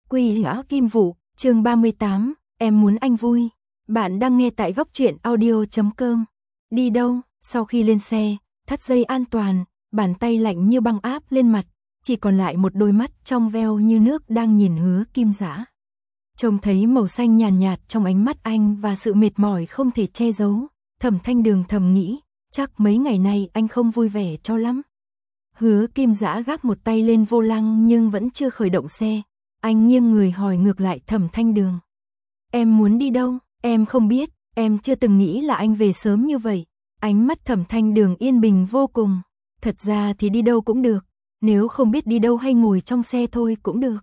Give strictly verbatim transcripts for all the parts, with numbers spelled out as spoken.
Quy Ngã Kim Vũ, chương ba mươi tám, em muốn anh vui. Bạn đang nghe tại góc truyện audio chấm com. Đi đâu? Sau khi lên xe, thắt dây an toàn, bàn tay lạnh như băng áp lên mặt, chỉ còn lại một đôi mắt trong veo như nước đang nhìn Hứa Kim Dã. Trông thấy màu xanh nhàn nhạt, nhạt trong ánh mắt anh và sự mệt mỏi không thể che giấu, Thẩm Thanh Đường thầm nghĩ, chắc mấy ngày nay anh không vui vẻ cho lắm. Hứa Kim Dã gác một tay lên vô lăng nhưng vẫn chưa khởi động xe. Anh nghiêng người hỏi ngược lại Thẩm Thanh Đường. Em muốn đi đâu? Em không biết, em chưa từng nghĩ là anh về sớm như vậy. Ánh mắt Thẩm Thanh Đường yên bình vô cùng. Thật ra thì đi đâu cũng được, nếu không biết đi đâu hay ngồi trong xe thôi cũng được.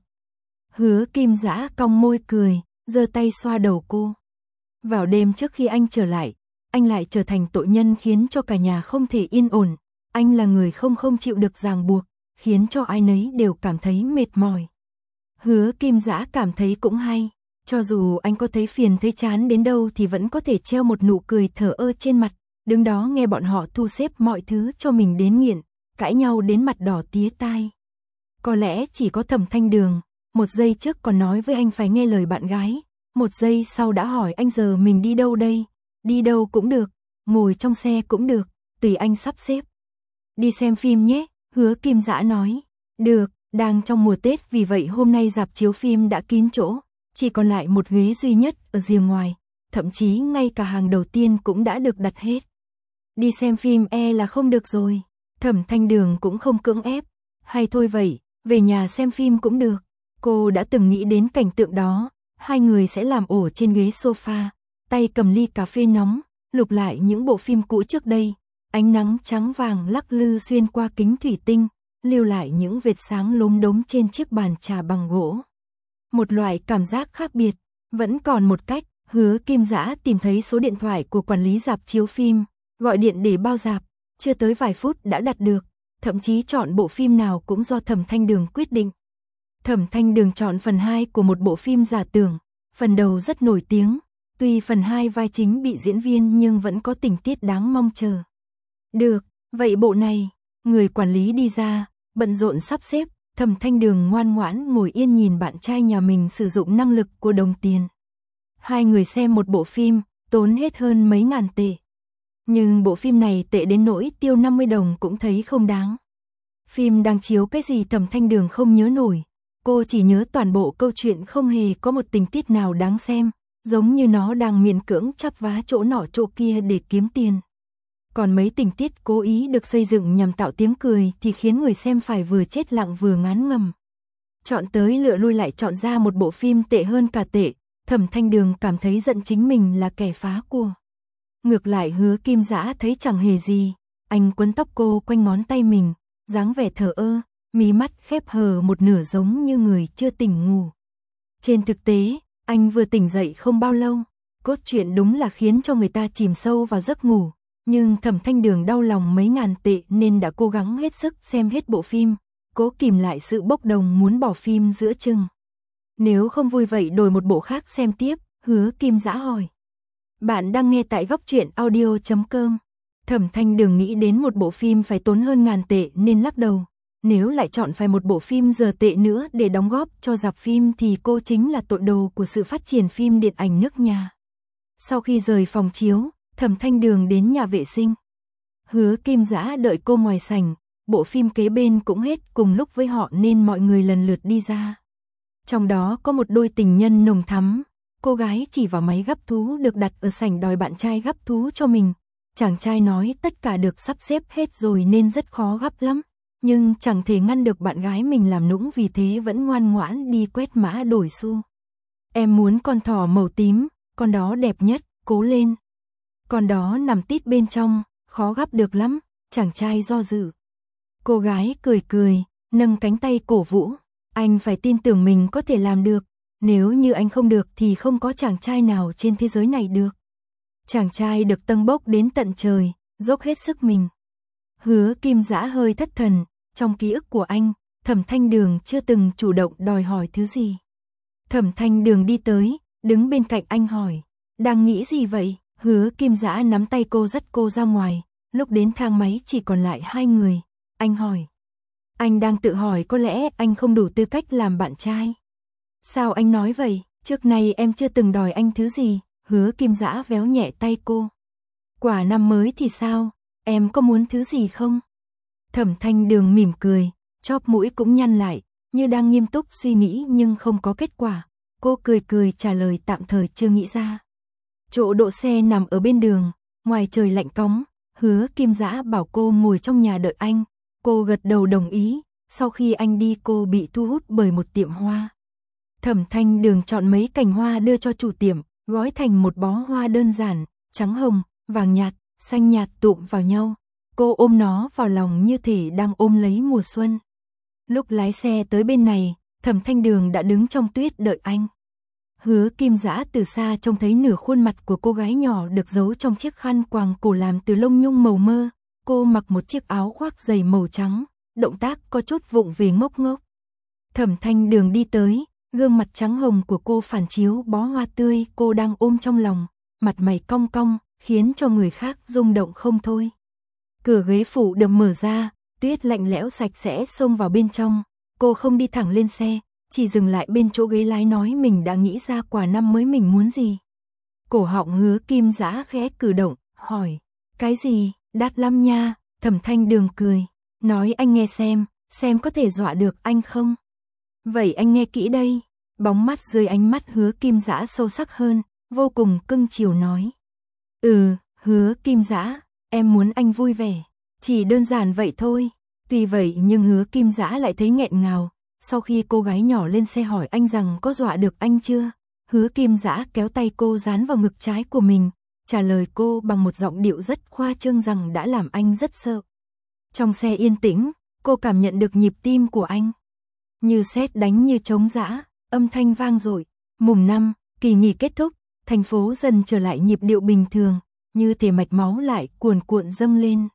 Hứa Kim Dã cong môi cười, giơ tay xoa đầu cô. Vào đêm trước khi anh trở lại, anh lại trở thành tội nhân khiến cho cả nhà không thể yên ổn. Anh là người không không chịu được ràng buộc, khiến cho ai nấy đều cảm thấy mệt mỏi. Hứa Kim Dã cảm thấy cũng hay, cho dù anh có thấy phiền thấy chán đến đâu thì vẫn có thể treo một nụ cười thờ ơ trên mặt, đứng đó nghe bọn họ thu xếp mọi thứ cho mình đến nghiện, cãi nhau đến mặt đỏ tía tai. Có lẽ chỉ có Thẩm Thanh Đường, một giây trước còn nói với anh phải nghe lời bạn gái, một giây sau đã hỏi anh giờ mình đi đâu đây, đi đâu cũng được, ngồi trong xe cũng được, tùy anh sắp xếp. Đi xem phim nhé, Hứa Kim Dã nói. Được, đang trong mùa Tết vì vậy hôm nay rạp chiếu phim đã kín chỗ, chỉ còn lại một ghế duy nhất ở rìa ngoài, thậm chí ngay cả hàng đầu tiên cũng đã được đặt hết. Đi xem phim e là không được rồi, Thẩm Thanh Đường cũng không cưỡng ép, hay thôi vậy, về nhà xem phim cũng được. Cô đã từng nghĩ đến cảnh tượng đó, hai người sẽ làm ổ trên ghế sofa, tay cầm ly cà phê nóng, lục lại những bộ phim cũ trước đây. Ánh nắng trắng vàng lắc lư xuyên qua kính thủy tinh, lưu lại những vệt sáng lốm đốm trên chiếc bàn trà bằng gỗ. Một loại cảm giác khác biệt, vẫn còn một cách, Hứa Kim Dã tìm thấy số điện thoại của quản lý rạp chiếu phim, gọi điện để bao rạp, chưa tới vài phút đã đặt được, thậm chí chọn bộ phim nào cũng do Thẩm Thanh Đường quyết định. Thẩm Thanh Đường chọn phần hai của một bộ phim giả tưởng, phần đầu rất nổi tiếng, tuy phần hai vai chính bị diễn viên nhưng vẫn có tình tiết đáng mong chờ. Được, vậy bộ này, người quản lý đi ra, bận rộn sắp xếp, Thẩm Thanh Đường ngoan ngoãn ngồi yên nhìn bạn trai nhà mình sử dụng năng lực của đồng tiền. Hai người xem một bộ phim, tốn hết hơn mấy ngàn tệ. Nhưng bộ phim này tệ đến nỗi tiêu năm mươi đồng cũng thấy không đáng. Phim đang chiếu cái gì Thẩm Thanh Đường không nhớ nổi, cô chỉ nhớ toàn bộ câu chuyện không hề có một tình tiết nào đáng xem, giống như nó đang miễn cưỡng chắp vá chỗ nọ chỗ kia để kiếm tiền. Còn mấy tình tiết cố ý được xây dựng nhằm tạo tiếng cười thì khiến người xem phải vừa chết lặng vừa ngán ngầm. Chọn tới lựa lui lại chọn ra một bộ phim tệ hơn cả tệ, Thẩm Thanh Đường cảm thấy giận chính mình là kẻ phá của. Ngược lại Hứa Kim Dã thấy chẳng hề gì, anh quấn tóc cô quanh ngón tay mình, dáng vẻ thờ ơ, mí mắt khép hờ một nửa giống như người chưa tỉnh ngủ. Trên thực tế, anh vừa tỉnh dậy không bao lâu, cốt truyện đúng là khiến cho người ta chìm sâu vào giấc ngủ. Nhưng Thẩm Thanh Đường đau lòng mấy ngàn tệ nên đã cố gắng hết sức xem hết bộ phim, cố kìm lại sự bốc đồng muốn bỏ phim giữa chừng. Nếu không vui vậy đổi một bộ khác xem tiếp, Hứa Kim Dã hỏi. Bạn đang nghe tại góc truyện audio chấm com. Thẩm Thanh Đường nghĩ đến một bộ phim phải tốn hơn ngàn tệ nên lắc đầu. Nếu lại chọn phải một bộ phim giờ tệ nữa để đóng góp cho rạp phim thì cô chính là tội đồ của sự phát triển phim điện ảnh nước nhà. Sau khi rời phòng chiếu, Thẩm Thanh Đường đến nhà vệ sinh. Hứa Kim Dã đợi cô ngoài sảnh, bộ phim kế bên cũng hết cùng lúc với họ nên mọi người lần lượt đi ra. Trong đó có một đôi tình nhân nồng thắm, cô gái chỉ vào máy gắp thú được đặt ở sảnh đòi bạn trai gắp thú cho mình. Chàng trai nói tất cả được sắp xếp hết rồi nên rất khó gắp lắm, nhưng chẳng thể ngăn được bạn gái mình làm nũng vì thế vẫn ngoan ngoãn đi quét mã đổi xu. Em muốn con thỏ màu tím, con đó đẹp nhất, cố lên. Con đó nằm tít bên trong, khó gắp được lắm, chàng trai do dự. Cô gái cười cười, nâng cánh tay cổ vũ, anh phải tin tưởng mình có thể làm được, nếu như anh không được thì không có chàng trai nào trên thế giới này được. Chàng trai được tâng bốc đến tận trời, dốc hết sức mình. Hứa Kim Dã hơi thất thần, trong ký ức của anh, Thẩm Thanh Đường chưa từng chủ động đòi hỏi thứ gì. Thẩm Thanh Đường đi tới, đứng bên cạnh anh hỏi, đang nghĩ gì vậy? Hứa Kim Dã nắm tay cô dắt cô ra ngoài, lúc đến thang máy chỉ còn lại hai người, anh hỏi. Anh đang tự hỏi có lẽ anh không đủ tư cách làm bạn trai. Sao anh nói vậy, trước này em chưa từng đòi anh thứ gì, Hứa Kim Dã véo nhẹ tay cô. Quả năm mới thì sao, em có muốn thứ gì không? Thẩm Thanh Đường mỉm cười, chóp mũi cũng nhăn lại, như đang nghiêm túc suy nghĩ nhưng không có kết quả. Cô cười cười trả lời tạm thời chưa nghĩ ra. Chỗ đỗ xe nằm ở bên đường, ngoài trời lạnh cóng, Hứa Kim Dã bảo cô ngồi trong nhà đợi anh. Cô gật đầu đồng ý, sau khi anh đi cô bị thu hút bởi một tiệm hoa. Thẩm Thanh Đường chọn mấy cành hoa đưa cho chủ tiệm, gói thành một bó hoa đơn giản, trắng hồng, vàng nhạt, xanh nhạt tụm vào nhau. Cô ôm nó vào lòng như thể đang ôm lấy mùa xuân. Lúc lái xe tới bên này, Thẩm Thanh Đường đã đứng trong tuyết đợi anh. Hứa Kim Dã từ xa trông thấy nửa khuôn mặt của cô gái nhỏ được giấu trong chiếc khăn quàng cổ làm từ lông nhung màu mơ. Cô mặc một chiếc áo khoác dày màu trắng, động tác có chút vụng về ngốc ngốc. Thẩm Thanh Đường đi tới, gương mặt trắng hồng của cô phản chiếu bó hoa tươi cô đang ôm trong lòng, mặt mày cong cong, khiến cho người khác rung động không thôi. Cửa ghế phụ được mở ra, tuyết lạnh lẽo sạch sẽ xông vào bên trong. Cô không đi thẳng lên xe, chỉ dừng lại bên chỗ ghế lái nói mình đã nghĩ ra quả năm mới mình muốn gì. Cổ họng Hứa Kim Dã khẽ cử động, hỏi, cái gì, đắt lắm nha. Thẩm Thanh Đường cười, nói anh nghe xem, xem có thể dọa được anh không. Vậy anh nghe kỹ đây. Bóng mắt dưới ánh mắt Hứa Kim Dã sâu sắc hơn, vô cùng cưng chiều nói. Ừ, Hứa Kim Dã, em muốn anh vui vẻ, chỉ đơn giản vậy thôi. Tuy vậy nhưng Hứa Kim Dã lại thấy nghẹn ngào. Sau khi cô gái nhỏ lên xe hỏi anh rằng có dọa được anh chưa, Hứa Kim Dã kéo tay cô dán vào ngực trái của mình, trả lời cô bằng một giọng điệu rất khoa trương rằng đã làm anh rất sợ. Trong xe yên tĩnh, cô cảm nhận được nhịp tim của anh. Như sét đánh như trống dã, âm thanh vang dội. Mùng năm, kỳ nghỉ kết thúc, thành phố dần trở lại nhịp điệu bình thường, như thể mạch máu lại cuồn cuộn dâng lên.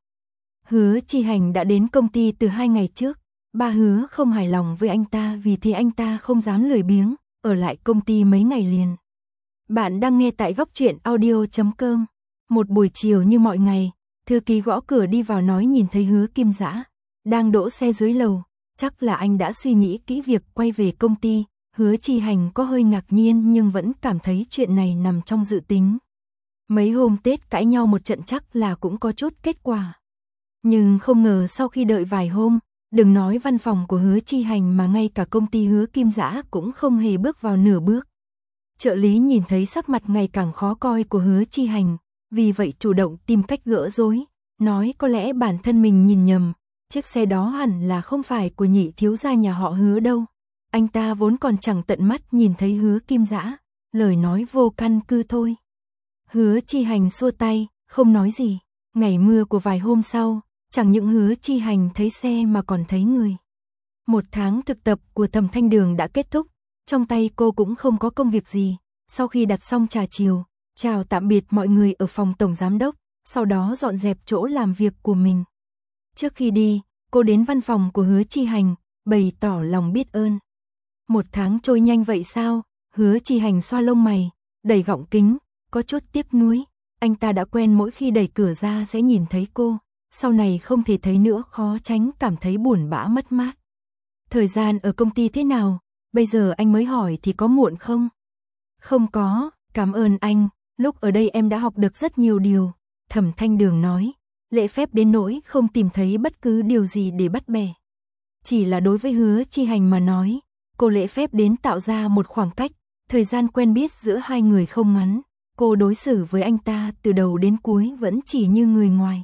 Hứa Chi Hành đã đến công ty từ hai ngày trước. Ba Hứa không hài lòng với anh ta vì thế anh ta không dám lười biếng, ở lại công ty mấy ngày liền. Bạn đang nghe tại góc truyện audio chấm com. Một buổi chiều như mọi ngày, thư ký gõ cửa đi vào nói nhìn thấy Hứa Kim Dã đang đỗ xe dưới lầu, chắc là anh đã suy nghĩ kỹ việc quay về công ty. Hứa Chi Hành có hơi ngạc nhiên nhưng vẫn cảm thấy chuyện này nằm trong dự tính. Mấy hôm Tết cãi nhau một trận chắc là cũng có chút kết quả. Nhưng không ngờ sau khi đợi vài hôm, đừng nói văn phòng của Hứa Chi Hành mà ngay cả công ty Hứa Kim Dã cũng không hề bước vào nửa bước. Trợ lý nhìn thấy sắc mặt ngày càng khó coi của Hứa Chi Hành, vì vậy chủ động tìm cách gỡ rối, nói có lẽ bản thân mình nhìn nhầm, chiếc xe đó hẳn là không phải của nhị thiếu gia nhà họ Hứa đâu. Anh ta vốn còn chẳng tận mắt nhìn thấy Hứa Kim Dã, lời nói vô căn cứ thôi. Hứa Chi Hành xua tay, không nói gì. Ngày mưa của vài hôm sau, chẳng những Hứa Chi Hành thấy xe mà còn thấy người. Một tháng thực tập của Thẩm Thanh Đường đã kết thúc, trong tay cô cũng không có công việc gì. Sau khi đặt xong trà chiều, chào tạm biệt mọi người ở phòng tổng giám đốc, sau đó dọn dẹp chỗ làm việc của mình. Trước khi đi, cô đến văn phòng của Hứa Chi Hành, bày tỏ lòng biết ơn. Một tháng trôi nhanh vậy sao? Hứa Chi Hành xoa lông mày, đẩy gọng kính, có chút tiếc nuối. Anh ta đã quen mỗi khi đẩy cửa ra sẽ nhìn thấy cô, sau này không thể thấy nữa khó tránh cảm thấy buồn bã mất mát. Thời gian ở công ty thế nào? Bây giờ anh mới hỏi thì có muộn không? Không có, cảm ơn anh, lúc ở đây em đã học được rất nhiều điều. Thẩm Thanh Đường nói, lễ phép đến nỗi không tìm thấy bất cứ điều gì để bắt bẻ. Chỉ là đối với Hứa Chi Hành mà nói, cô lễ phép đến tạo ra một khoảng cách, thời gian quen biết giữa hai người không ngắn. Cô đối xử với anh ta từ đầu đến cuối vẫn chỉ như người ngoài.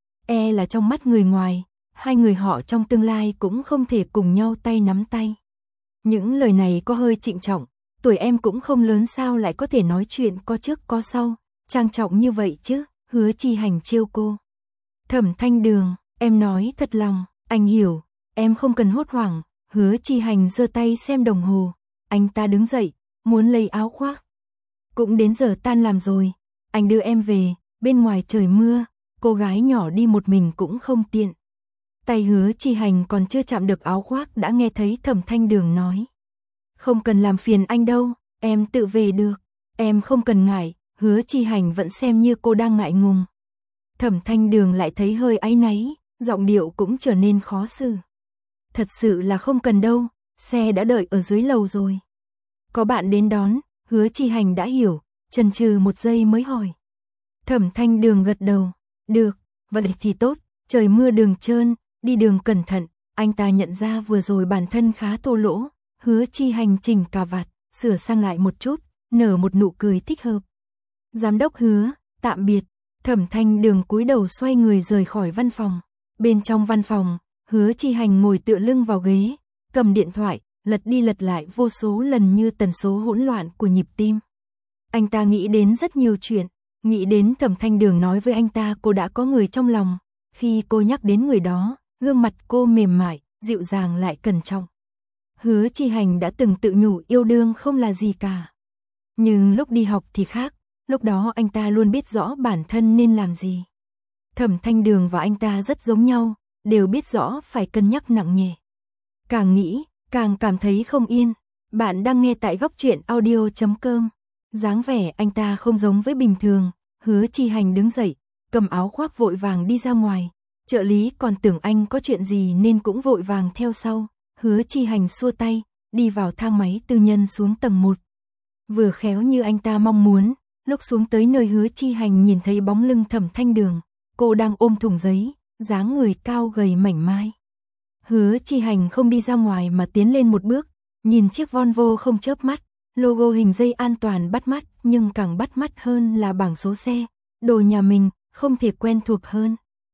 E là trong mắt người ngoài, hai người họ trong tương lai cũng không thể cùng nhau tay nắm tay. Những lời này có hơi trịnh trọng, tuổi em cũng không lớn sao lại có thể nói chuyện có trước có sau, trang trọng như vậy chứ, Hứa Chi Hành trêu cô. Thẩm Thanh Đường, em nói thật lòng, anh hiểu, em không cần hốt hoảng. Hứa Chi Hành giơ tay xem đồng hồ, anh ta đứng dậy, muốn lấy áo khoác. Cũng đến giờ tan làm rồi, anh đưa em về, bên ngoài trời mưa, cô gái nhỏ đi một mình cũng không tiện. Tay Hứa Chi Hành còn chưa chạm được áo khoác đã nghe thấy Thẩm Thanh Đường nói. Không cần làm phiền anh đâu, em tự về được, em không cần ngại. Hứa Chi Hành vẫn xem như cô đang ngại ngùng. Thẩm Thanh Đường lại thấy hơi áy náy, giọng điệu cũng trở nên khó xử. Thật sự là không cần đâu, xe đã đợi ở dưới lầu rồi. Có bạn đến đón, Hứa Chi Hành đã hiểu, chần chừ một giây mới hỏi. Thẩm Thanh Đường gật đầu, được, vậy thì tốt, trời mưa đường trơn, đi đường cẩn thận. Anh ta nhận ra vừa rồi bản thân khá thô lỗ, Hứa Chi Hành chỉnh cà vạt, sửa sang lại một chút, nở một nụ cười thích hợp. Giám đốc Hứa, tạm biệt. Thẩm Thanh Đường cúi đầu xoay người rời khỏi văn phòng. Bên trong văn phòng, Hứa Chi Hành ngồi tựa lưng vào ghế, cầm điện thoại, lật đi lật lại vô số lần như tần số hỗn loạn của nhịp tim. Anh ta nghĩ đến rất nhiều chuyện, nghĩ đến Thẩm Thanh Đường nói với anh ta cô đã có người trong lòng. Khi cô nhắc đến người đó, gương mặt cô mềm mại, dịu dàng lại cẩn trọng. Hứa Chi Hành đã từng tự nhủ yêu đương không là gì cả. Nhưng lúc đi học thì khác, lúc đó anh ta luôn biết rõ bản thân nên làm gì. Thẩm Thanh Đường và anh ta rất giống nhau, đều biết rõ phải cân nhắc nặng nhẹ. Càng nghĩ, càng cảm thấy không yên. Bạn đang nghe tại góc truyện audio chấm com. Dáng vẻ anh ta không giống với bình thường. Hứa Chi Hành đứng dậy, cầm áo khoác vội vàng đi ra ngoài. Trợ lý còn tưởng anh có chuyện gì nên cũng vội vàng theo sau. Hứa Chi Hành xua tay, đi vào thang máy tư nhân xuống tầng một. Vừa khéo như anh ta mong muốn, lúc xuống tới nơi Hứa Chi Hành nhìn thấy bóng lưng Thẩm Thanh Đường. Cô đang ôm thùng giấy, dáng người cao gầy mảnh mai. Hứa Chi Hành không đi ra ngoài mà tiến lên một bước, nhìn chiếc Volvo không chớp mắt, logo hình dây an toàn bắt mắt, nhưng càng bắt mắt hơn là bảng số xe, đồ nhà mình, không thể quen thuộc hơn.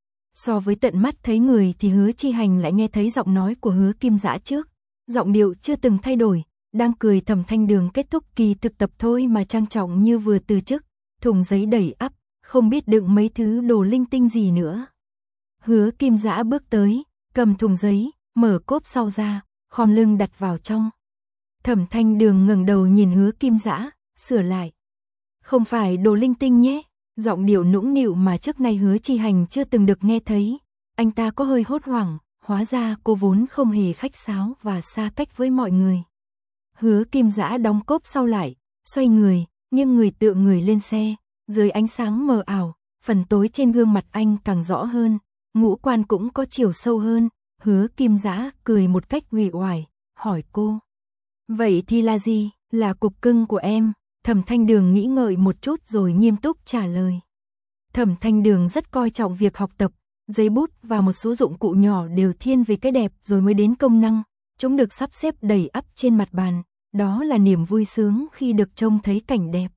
So với tận mắt thấy người thì Hứa Chi Hành lại nghe thấy giọng nói của Hứa Kim Dã trước, giọng điệu chưa từng thay đổi, đang cười. Thẩm Thanh Đường kết thúc kỳ thực tập thôi mà trang trọng như vừa từ chức, thùng giấy đầy ắp, không biết đựng mấy thứ đồ linh tinh gì nữa. Hứa Kim Dã bước tới, cầm thùng giấy, mở cốp sau ra, khom lưng đặt vào trong. Thẩm Thanh Đường ngẩng đầu nhìn Hứa Kim Dã, sửa lại. Không phải đồ linh tinh nhé, giọng điệu nũng nịu mà trước nay Hứa Chi Hành chưa từng được nghe thấy. Anh ta có hơi hốt hoảng, hóa ra cô vốn không hề khách sáo và xa cách với mọi người. Hứa Kim Dã đóng cốp sau lại, xoay người, nghiêng người tựa người lên xe, dưới ánh sáng mờ ảo, phần tối trên gương mặt anh càng rõ hơn, ngũ quan cũng có chiều sâu hơn. Hứa Kim Dã cười một cách uể oải, hỏi cô. Vậy thì là gì? Là cục cưng của em. Thẩm Thanh Đường nghĩ ngợi một chút rồi nghiêm túc trả lời. Thẩm Thanh Đường rất coi trọng việc học tập, giấy bút và một số dụng cụ nhỏ đều thiên về cái đẹp rồi mới đến công năng. Chúng được sắp xếp đầy ắp trên mặt bàn, đó là niềm vui sướng khi được trông thấy cảnh đẹp.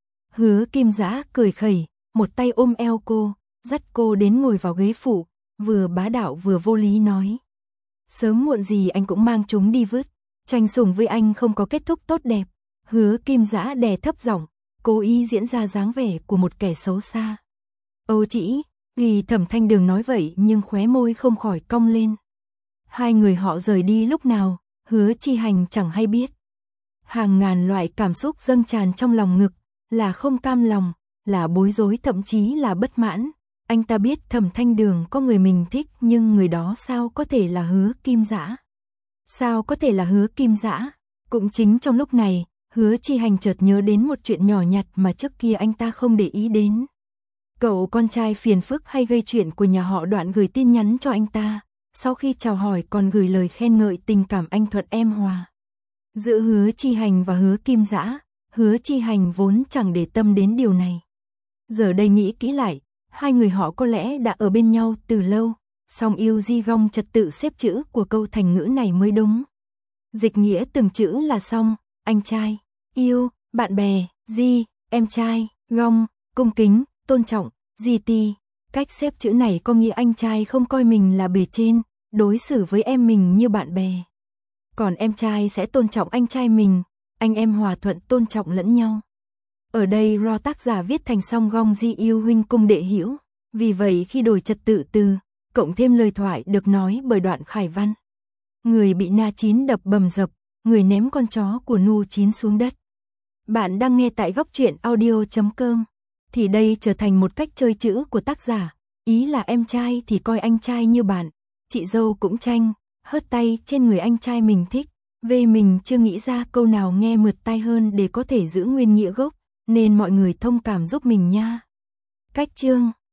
Hứa Kim Dã cười khẩy, một tay ôm eo cô, dắt cô đến ngồi vào ghế phụ, vừa bá đạo vừa vô lý nói. Sớm muộn gì anh cũng mang chúng đi vứt, tranh sủng với anh không có kết thúc tốt đẹp. Hứa Kim Dã đè thấp giọng, cố ý diễn ra dáng vẻ của một kẻ xấu xa. Âu chỉ, vì Thẩm Thanh Đường nói vậy nhưng khóe môi không khỏi cong lên. Hai người họ rời đi lúc nào, Hứa Chi Hành chẳng hay biết. Hàng ngàn loại cảm xúc dâng tràn trong lòng ngực, là không cam lòng, là bối rối, thậm chí là bất mãn. Anh ta biết Thẩm Thanh Đường có người mình thích, nhưng người đó sao có thể là Hứa Kim Dã? Sao có thể là Hứa Kim Dã? Cũng chính trong lúc này, Hứa Chi Hành chợt nhớ đến một chuyện nhỏ nhặt mà trước kia anh ta không để ý đến. Cậu con trai phiền phức hay gây chuyện của nhà họ Đoạn gửi tin nhắn cho anh ta, sau khi chào hỏi còn gửi lời khen ngợi tình cảm anh Thuận em Hòa. Giữa Hứa Chi Hành và Hứa Kim Dã, Hứa Chi Hành vốn chẳng để tâm đến điều này. Giờ đây nghĩ kỹ lại, hai người họ có lẽ đã ở bên nhau từ lâu, song yêu di gong trật tự xếp chữ của câu thành ngữ này mới đúng. Dịch nghĩa từng chữ là song, anh trai, yêu, bạn bè, di, em trai, gong, cung kính, tôn trọng, di ti. Cách xếp chữ này có nghĩa anh trai không coi mình là bề trên, đối xử với em mình như bạn bè. Còn em trai sẽ tôn trọng anh trai mình, anh em hòa thuận tôn trọng lẫn nhau. Ở đây do tác giả viết thành song gong di yêu huynh cung đệ hữu. Vì vậy khi đổi trật tự từ, cộng thêm lời thoại được nói bởi Đoạn Khải Văn. Người bị na chín đập bầm dập, người ném con chó của nu chín xuống đất. Bạn đang nghe tại góc truyện audio chấm com. Thì đây trở thành một cách chơi chữ của tác giả. Ý là em trai thì coi anh trai như bạn, chị dâu cũng tranh, hớt tay trên người anh trai mình thích. Về mình chưa nghĩ ra câu nào nghe mượt tai hơn để có thể giữ nguyên nghĩa gốc, nên mọi người thông cảm giúp mình nha. Cách chương